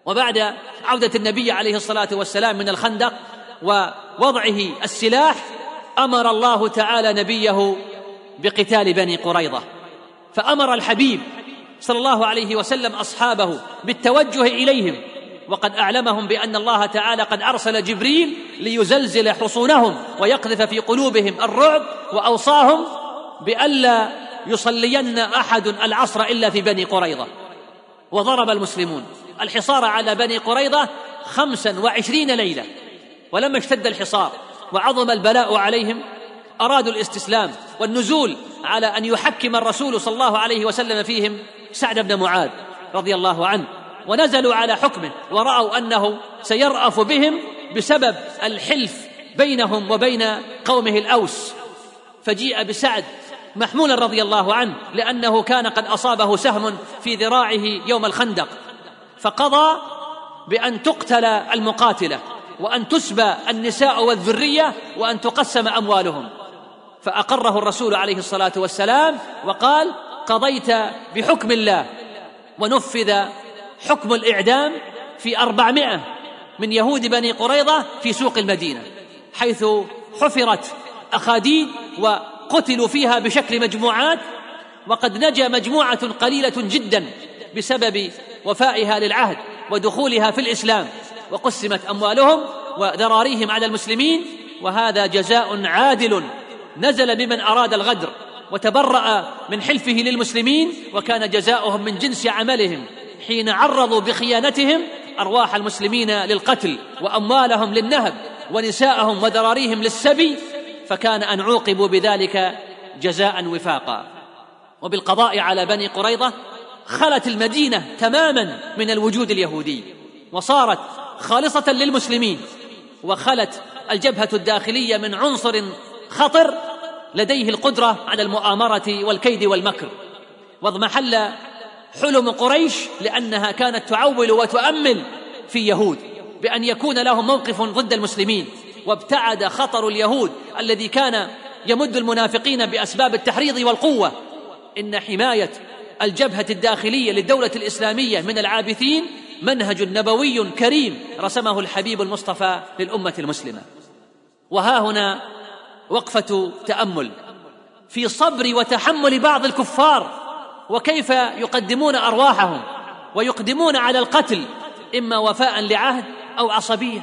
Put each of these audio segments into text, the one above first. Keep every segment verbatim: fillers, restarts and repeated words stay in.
وبعد عودة النبي عليه الصلاة والسلام من الخندق ووضعه السلاح أمر الله تعالى نبيه بقتال بني قريظة، فأمر الحبيب صلى الله عليه وسلم أصحابه بالتوجه إليهم، وقد أعلمهم بأن الله تعالى قد أرسل جبريل ليزلزل حصونهم ويقذف في قلوبهم الرعب، وأوصاهم بألا يصلين أحد العصر إلا في بني قريظة. وضرب المسلمون الحصار على بني قريظة خمسا وعشرين ليلة، ولما اشتد الحصار وعظم البلاء عليهم أرادوا الاستسلام والنزول على أن يحكم الرسول صلى الله عليه وسلم فيهم سعد بن معاذ رضي الله عنه، ونزلوا على حكمه ورأوا أنه سيرأف بهم بسبب الحلف بينهم وبين قومه الأوس، فجيء بسعد محمولا رضي الله عنه لأنه كان قد أصابه سهم في ذراعه يوم الخندق، فقضى بأن تقتل المقاتلة وأن تسبى النساء والذرية وأن تقسم أموالهم، فأقره الرسول عليه الصلاة والسلام وقال: قضيت بحكم الله. ونفذ حكم الإعدام في أربعمائة من يهود بني قريظة في سوق المدينة، حيث حفرت أخاديد وقتلوا فيها بشكل مجموعات، وقد نجا مجموعة قليلة جدا بسبب وفائها للعهد ودخولها في الإسلام، وقسمت أموالهم وذراريهم على المسلمين، وهذا جزاء عادل نزل بمن أراد الغدر وتبرأ من حلفه للمسلمين، وكان جزاؤهم من جنس عملهم حين عرضوا بخيانتهم أرواح المسلمين للقتل وأموالهم للنهب ونساءهم وذراريهم للسبي، فكان أن عوقبوا بذلك جزاء وفاقا. وبالقضاء على بني قريظة خلت المدينة تماما من الوجود اليهودي، وصارت خالصة للمسلمين، وخلت الجبهة الداخلية من عنصر خطر لديه القدرة على المؤامرة والكيد والمكر. واضمحل حلم قريش لأنها كانت تعول وتؤمل في يهود بأن يكون لهم موقف ضد المسلمين، وابتعد خطر اليهود الذي كان يمد المنافقين بأسباب التحريض والقوة. إن حماية الجبهة الداخلية للدولة الإسلامية من العابثين منهج نبوي كريم رسمه الحبيب المصطفى للأمة المسلمة. وها هنا وقفة تأمل في صبر وتحمل بعض الكفار، وكيف يقدمون أرواحهم ويقدمون على القتل إما وفاء لعهد أو عصبية،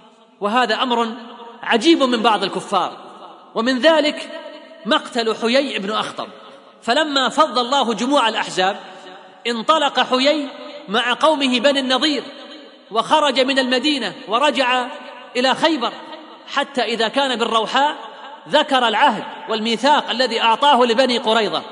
وهذا أمر عجيب من بعض الكفار. ومن ذلك مقتل حيي بن أخطب، فلما فض الله جموع الأحزاب انطلق حيي مع قومه بني النضير، وخرج من المدينة ورجع إلى خيبر، حتى إذا كان بالروحاء ذكر العهد والميثاق الذي أعطاه لبني قريظة،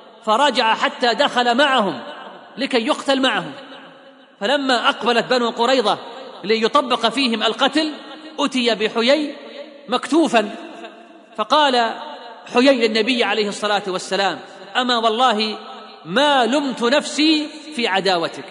فرجع حتى دخل معهم لكي يقتل معهم. فلما أقبلت بنو قريظة ليطبق فيهم القتل أتي بحيي مكتوفا، فقال حيي للنبي عليه الصلاة والسلام: أما والله ما لمت نفسي في عداوتك،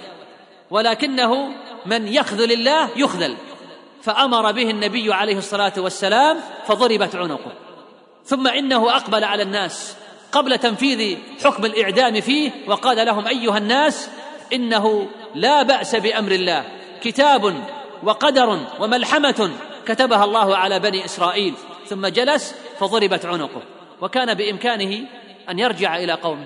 ولكنه من يخذل الله يخذل. فأمر به النبي عليه الصلاة والسلام فضربت عنقه. ثم إنه أقبل على الناس قبل تنفيذ حكم الإعدام فيه وقال لهم: أيها الناس، إنه لا بأس بأمر الله، كتاب وقدر وملحمة كتبها الله على بني إسرائيل. ثم جلس فضربت عنقه، وكان بإمكانه أن يرجع إلى قومه.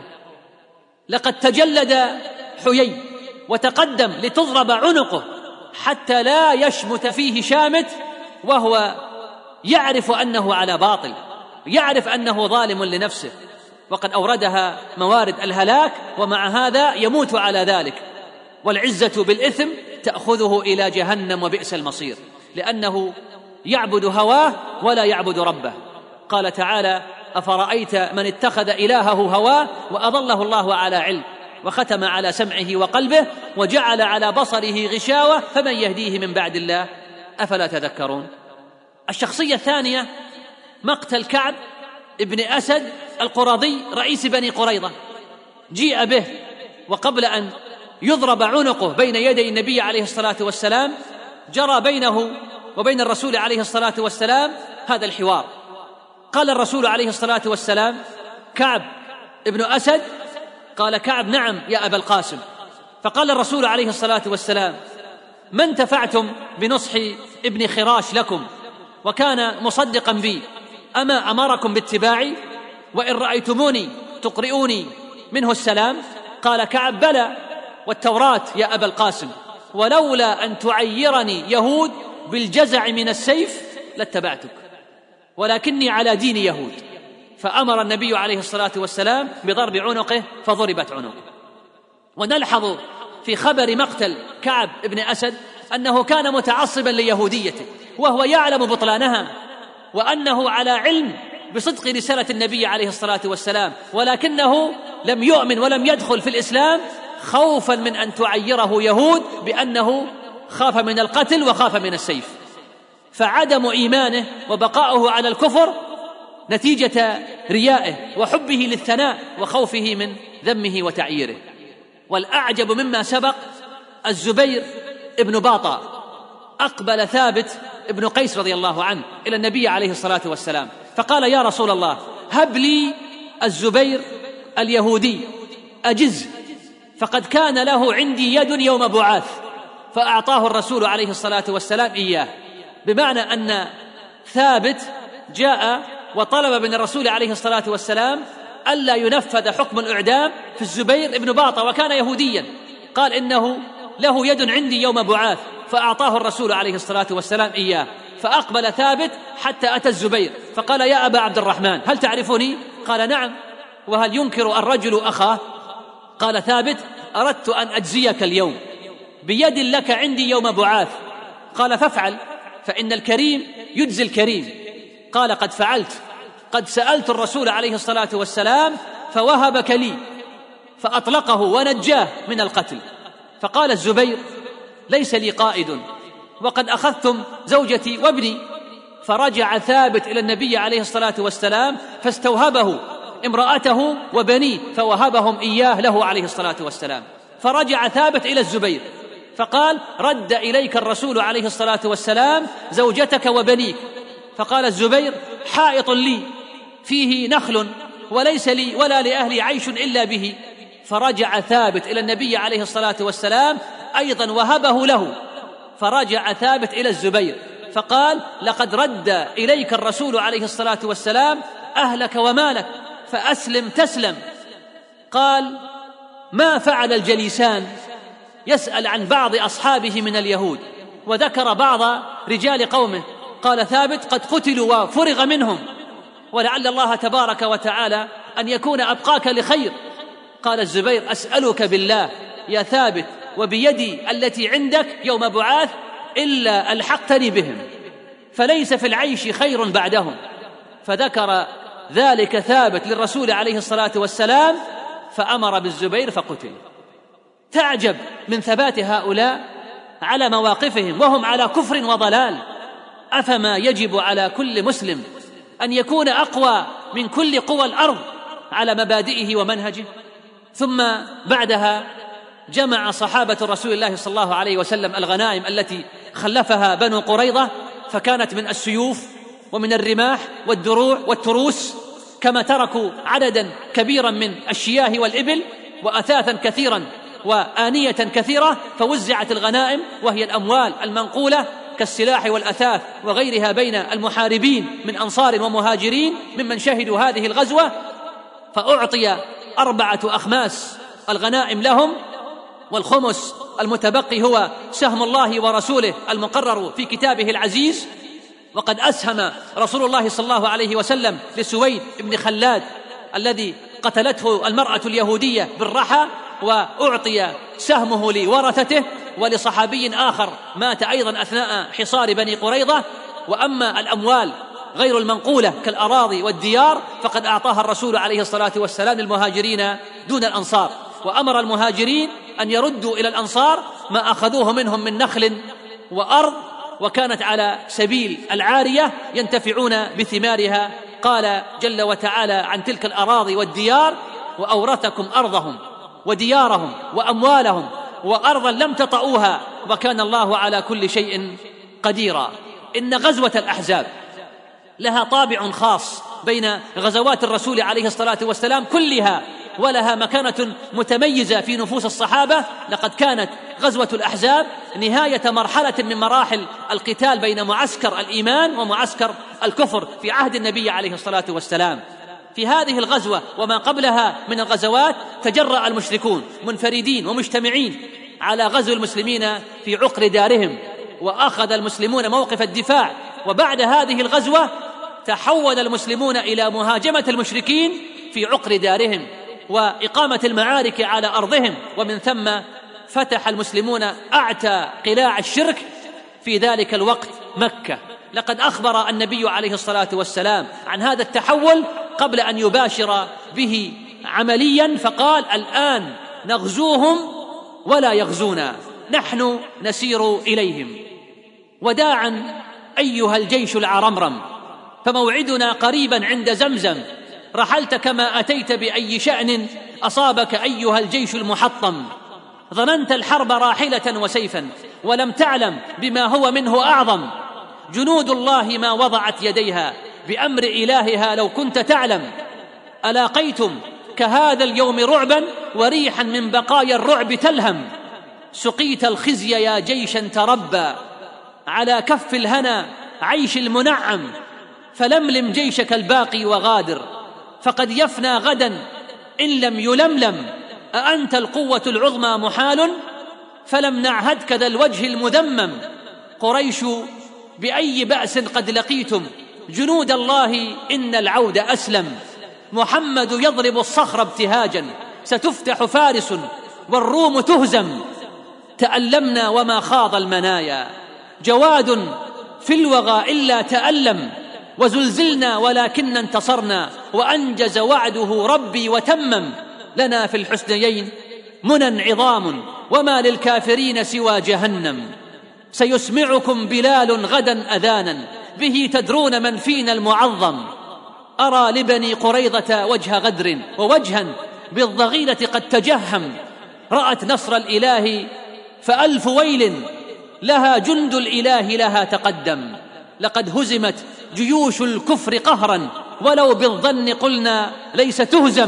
لقد تجلد حيي وتقدم لتضرب عنقه حتى لا يشمت فيه شامت، وهو يعرف أنه على باطل، يعرف أنه ظالم لنفسه، وقد أوردها موارد الهلاك، ومع هذا يموت على ذلك. والعزة بالإثم تأخذه إلى جهنم وبئس المصير، لأنه يعبد هواه ولا يعبد ربه. قال تعالى: أفرأيت من اتخذ إلهه هواه وأضله الله على علم وختم على سمعه وقلبه وجعل على بصره غشاوة فمن يهديه من بعد الله أفلا تذكرون. الشخصية الثانية مقتل كعب ابن أسد القرظي رئيس بني قريظة. جيء به وقبل أن يضرب عنقه بين يدي النبي عليه الصلاة والسلام جرى بينه وبين الرسول عليه الصلاة والسلام هذا الحوار. قال الرسول عليه الصلاة والسلام: كعب ابن أسد؟ قال كعب: نعم يا أبا القاسم. فقال الرسول عليه الصلاة والسلام: ما انتفعتم بنصح ابن خراش لكم وكان مصدقا بي، أما أمركم باتباعي وإن رأيتموني تقرئوني منه السلام؟ قال كعب بلى والتوراة يا أبا القاسم، ولولا أن تعيرني يهود بالجزع من السيف لاتبعتك، ولكني على دين يهود. فأمر النبي عليه الصلاة والسلام بضرب عنقه فضربت عنقه. ونلحظ في خبر مقتل كعب بن أسد أنه كان متعصبا ليهوديته وهو يعلم بطلانها، وأنه على علم بصدق رسالة النبي عليه الصلاة والسلام، ولكنه لم يؤمن ولم يدخل في الإسلام خوفا من أن تعيره يهود بأنه خاف من القتل وخاف من السيف. فعدم إيمانه وبقاؤه على الكفر نتيجة ريائه وحبه للثناء وخوفه من ذمه وتعييره. والأعجب مما سبق الزبير ابن باطا أقبل ثابت ابن قيس رضي الله عنه إلى النبي عليه الصلاة والسلام فقال يا رسول الله هب لي الزبير اليهودي أجز، فقد كان له عندي يد يوم بعاث. فأعطاه الرسول عليه الصلاة والسلام إياه، بمعنى أن ثابت جاء وطلب من الرسول عليه الصلاة والسلام ألا ينفذ حكم الإعدام في الزبير ابن باطا وكان يهوديا، قال إنه له يد عندي يوم بعاث، فأعطاه الرسول عليه الصلاة والسلام إياه. فأقبل ثابت حتى أتى الزبير فقال يا أبا عبد الرحمن هل تعرفني؟ قال نعم، وهل ينكر الرجل أخاه؟ قال ثابت أردت أن أجزيك اليوم بيد لك عندي يوم بعاث. قال فافعل فإن الكريم يجزي الكريم. قال قد فعلت، قد سألت الرسول عليه الصلاة والسلام فوهبك لي، فأطلقه ونجاه من القتل. فقال الزبير ليس لي قائد وقد أخذتم زوجتي وابني. فرجع ثابت إلى النبي عليه الصلاة والسلام فاستوهبه امرأته وبنيه فوهبهم إياه له عليه الصلاة والسلام. فرجع ثابت إلى الزبير فقال رد إليك الرسول عليه الصلاة والسلام زوجتك وبنيك. فقال الزبير حائط لي فيه نخل وليس لي ولا لأهلي عيش إلا به. فرجع ثابت إلى النبي عليه الصلاة والسلام أيضا وهبه له. فرجع ثابت إلى الزبير فقال لقد رد إليك الرسول عليه الصلاة والسلام أهلك ومالك فأسلم تسلم. قال ما فعل الجليسان؟ يسأل عن بعض أصحابه من اليهود وذكر بعض رجال قومه. قال ثابت قد قتلوا وفرغ منهم، ولعل الله تبارك وتعالى أن يكون أبقاك لخير. قال الزبير أسألك بالله يا ثابت وبيدي التي عندك يوم بعاث إلا ألحقتني بهم، فليس في العيش خير بعدهم. فذكر ذلك ثابت للرسول عليه الصلاة والسلام فأمر بالزبير فقتل. تعجب من ثبات هؤلاء على مواقفهم وهم على كفر وضلال. أفما يجب على كل مسلم أن يكون أقوى من كل قوى الأرض على مبادئه ومنهجه؟ ثم بعدها جمع صحابة رسول الله صلى الله عليه وسلم الغنائم التي خلفها بنو قريظة، فكانت من السيوف ومن الرماح والدروع والتروس، كما تركوا عددا كبيرا من الشياه والإبل وأثاثا كثيرا وآنية كثيرة. فوزعت الغنائم وهي الأموال المنقولة كالسلاح والأثاث وغيرها بين المحاربين من أنصار ومهاجرين ممن شهدوا هذه الغزوة. فأعطي أربعة أخماس الغنائم لهم، والخمس المتبقي هو سهم الله ورسوله المقرر في كتابه العزيز. وقد أسهم رسول الله صلى الله عليه وسلم لسويد بن خلاد الذي قتلته المرأة اليهودية بالرحى، وأعطي سهمه لورثته، ولصحابي آخر مات أيضا أثناء حصار بني قريظة. وأما الأموال غير المنقولة كالأراضي والديار فقد أعطاها الرسول عليه الصلاة والسلام للمهاجرين دون الأنصار، وأمر المهاجرين أن يردوا إلى الأنصار ما أخذوه منهم من نخل وأرض، وكانت على سبيل العارية ينتفعون بثمارها. قال جل وتعالى عن تلك الأراضي والديار وأورثكم أرضهم وديارهم وأموالهم وأرضا لم تطئوها وكان الله على كل شيء قديرا. إن غزوة الأحزاب لها طابع خاص بين غزوات الرسول عليه الصلاة والسلام كلها، ولها مكانة متميزة في نفوس الصحابة. لقد كانت غزوة الأحزاب نهاية مرحلة من مراحل القتال بين معسكر الإيمان ومعسكر الكفر في عهد النبي عليه الصلاة والسلام. في هذه الغزوة وما قبلها من الغزوات تجرأ المشركون منفردين ومجتمعين على غزو المسلمين في عقر دارهم، وأخذ المسلمون موقف الدفاع. وبعد هذه الغزوة تحول المسلمون إلى مهاجمة المشركين في عقر دارهم وإقامة المعارك على أرضهم، ومن ثم فتح المسلمون أعتى قلاع الشرك في ذلك الوقت مكة. لقد أخبر النبي عليه الصلاة والسلام عن هذا التحول قبل أن يباشر به عمليا، فقال: الآن نغزوهم ولا يغزونا، نحن نسير إليهم. وداعا أيها الجيش العرمرم، فموعدنا قريبا عند زمزم، رحلت كما أتيت بأي شأن أصابك أيها الجيش المحطم. ظننت الحرب راحلة وسيفا ولم تعلم بما هو منه أعظم. جنود الله ما وضعت يديها بأمر إلهها لو كنت تعلم. ألاقيتم كهذا اليوم رعبا وريحا من بقايا الرعب تلهم. سقيت الخزي يا جيشا تربى على كف الهنا عيش المنعم. فلملم جيشك الباقي وغادر، فقد يفنى غدا إن لم يلملم. أأنت القوة العظمى محال، فلم نعهدك ذا الوجه المذمم. قريش بأي بأس قد لقيتم جنود الله إن العود أسلم. محمد يضرب الصخر ابتهاجا، ستفتح فارس والروم تهزم. تألمنا وما خاض المنايا، جواد في الوغى إلا تألم. وزلزلنا ولكن انتصرنا، وأنجز وعده ربي وتمم. لنا في الحسنيين منى عظام، وما للكافرين سوى جهنم. سيسمعكم بلال غدا أذانا، به تدرون من فينا المعظم. أرى لبني قريظة وجه غدر، ووجها بالضغينة قد تجهم. رأت نصر الإله فألف ويل، لها جند الإله لها تقدم. لقد هزمت جيوش الكفر قهرا، ولو بالظن قلنا ليس تهزم.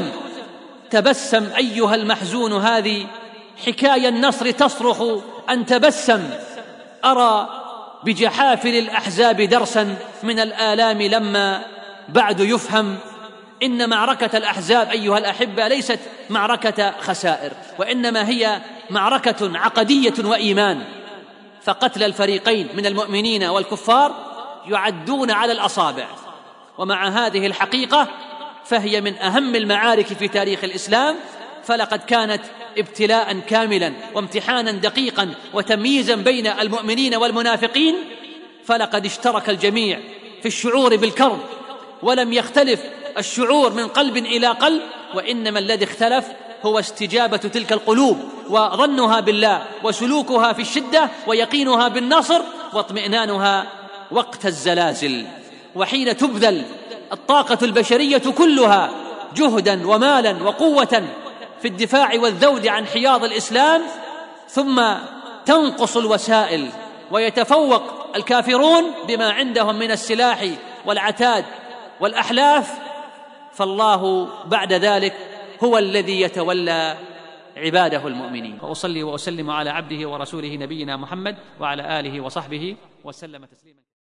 تبسم أيها المحزون، هذه حكاية النصر تصرخ أن تبسم. أرى بجحافل الأحزاب درسا من الآلام لما بعد يفهم. إن معركة الأحزاب أيها الأحبة ليست معركة خسائر، وإنما هي معركة عقدية وإيمان. فقتل الفريقين من المؤمنين والكفار يعدون على الأصابع. ومع هذه الحقيقة فهي من أهم المعارك في تاريخ الإسلام، فلقد كانت ابتلاء كاملا وامتحانا دقيقا وتمييزا بين المؤمنين والمنافقين. فلقد اشترك الجميع في الشعور بالكرب، ولم يختلف الشعور من قلب إلى قلب، وإنما الذي اختلف هو استجابة تلك القلوب وظنها بالله وسلوكها في الشدة ويقينها بالنصر واطمئنانها وقت الزلازل. وحين تبذل الطاقة البشرية كلها جهدا ومالا وقوة في الدفاع والذود عن حياض الإسلام، ثم تنقص الوسائل ويتفوق الكافرون بما عندهم من السلاح والعتاد والأحلاف، فالله بعد ذلك هو الذي يتولى عباده المؤمنين. وأصلي وأسلم على عبده ورسوله نبينا محمد وعلى آله وصحبه وسلم تسليما.